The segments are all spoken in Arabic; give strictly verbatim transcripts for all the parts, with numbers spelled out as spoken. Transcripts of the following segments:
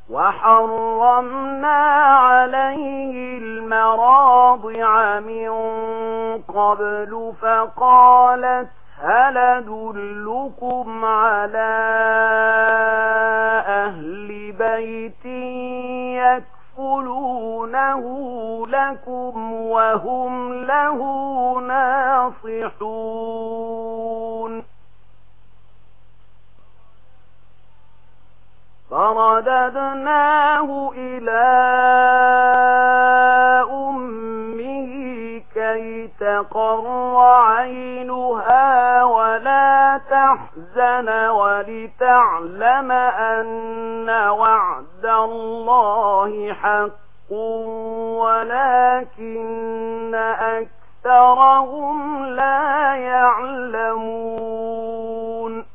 وحرمنا عليه المراضع من قبل فقالت هل أدلكم على أهل بيت يكفلونه لكم وهم له ناصحون فرددناه إلى أمه كي تقر عينها ولا تحزن ولتعلم أن وعد الله حق ولكن أكثرهم لا يعلمون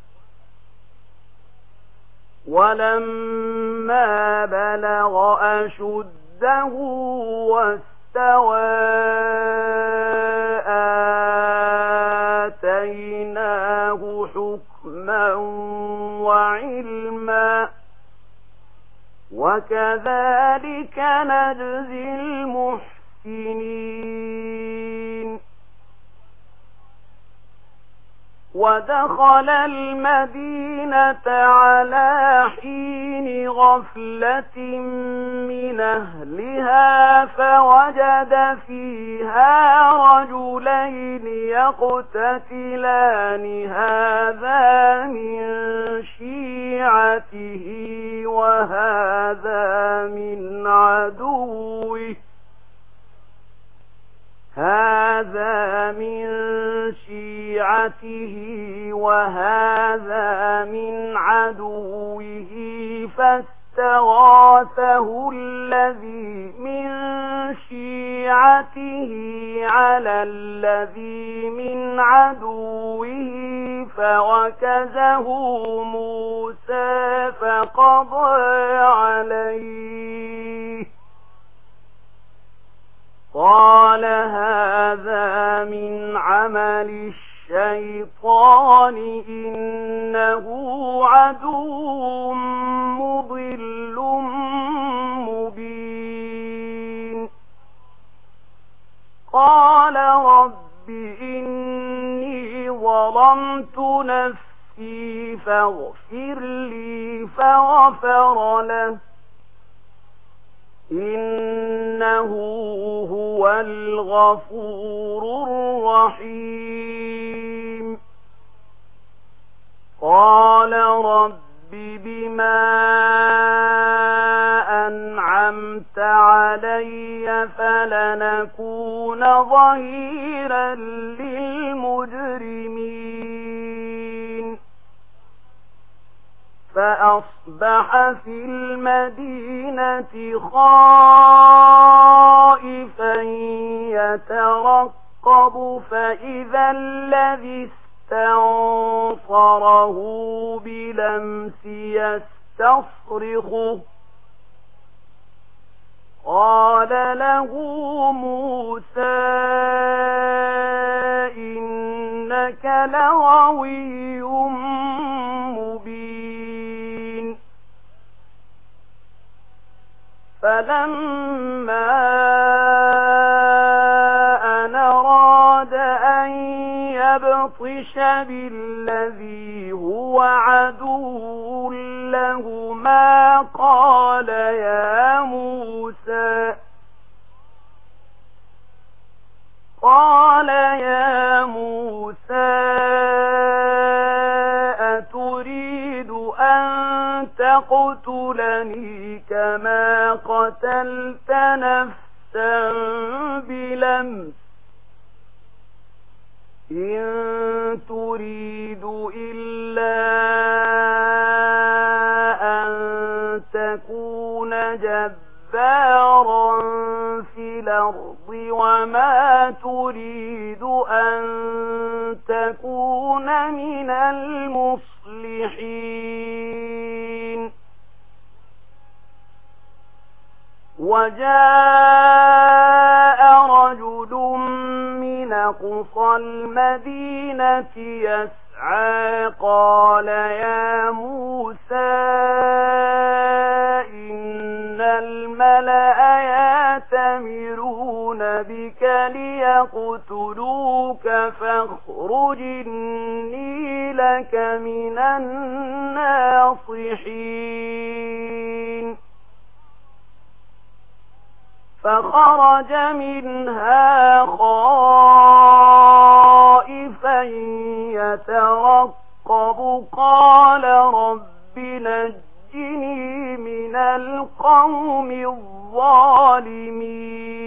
ولما بلغ أشده واستوى آتيناه حكما وعلما وكذلك نجزي المحسنين ودخل المدينة على حين غفلة من أهلها فوجد فيها رجلين يقتتلان هذا من شيعته وهذا من عدوه هذا من شيعته وهذا من عدوه فاستغاثه الذي من شيعته على الذي من عدوه فوكزه موسى فقضى عليه قال هذا من عمل الشيطان إنه عدو مضل مبين قال رب إني ظلمت نفسي فاغفر لي فغفر له إنه هو الغفور الرحيم قال رب بما أنعمت علي فلنكون ظهيرا للمجرمين فأصبح في المدينة خائفا يترقب فإذا الذي استنصره بلمس يستصرخه قال له موسى إنك لغوي مبين فلما أن أراد أن يبطش بالذي هو عدو لهما قال يا موسى قال يا موسى أتريد أن تقتلني كما قتلت نفسا بلمس إن تريد إلا أن تكون جبارا في الأرض وما تريد أن تكون من المصلحين وجاء رجل من أقصى المدينة يسعى قال يا موسى يأتمرون بك ليقتلوك فاخرج إني لك من الناصحين فخرج منها خائفا يترقب قال رب نجني من القوم الظالمين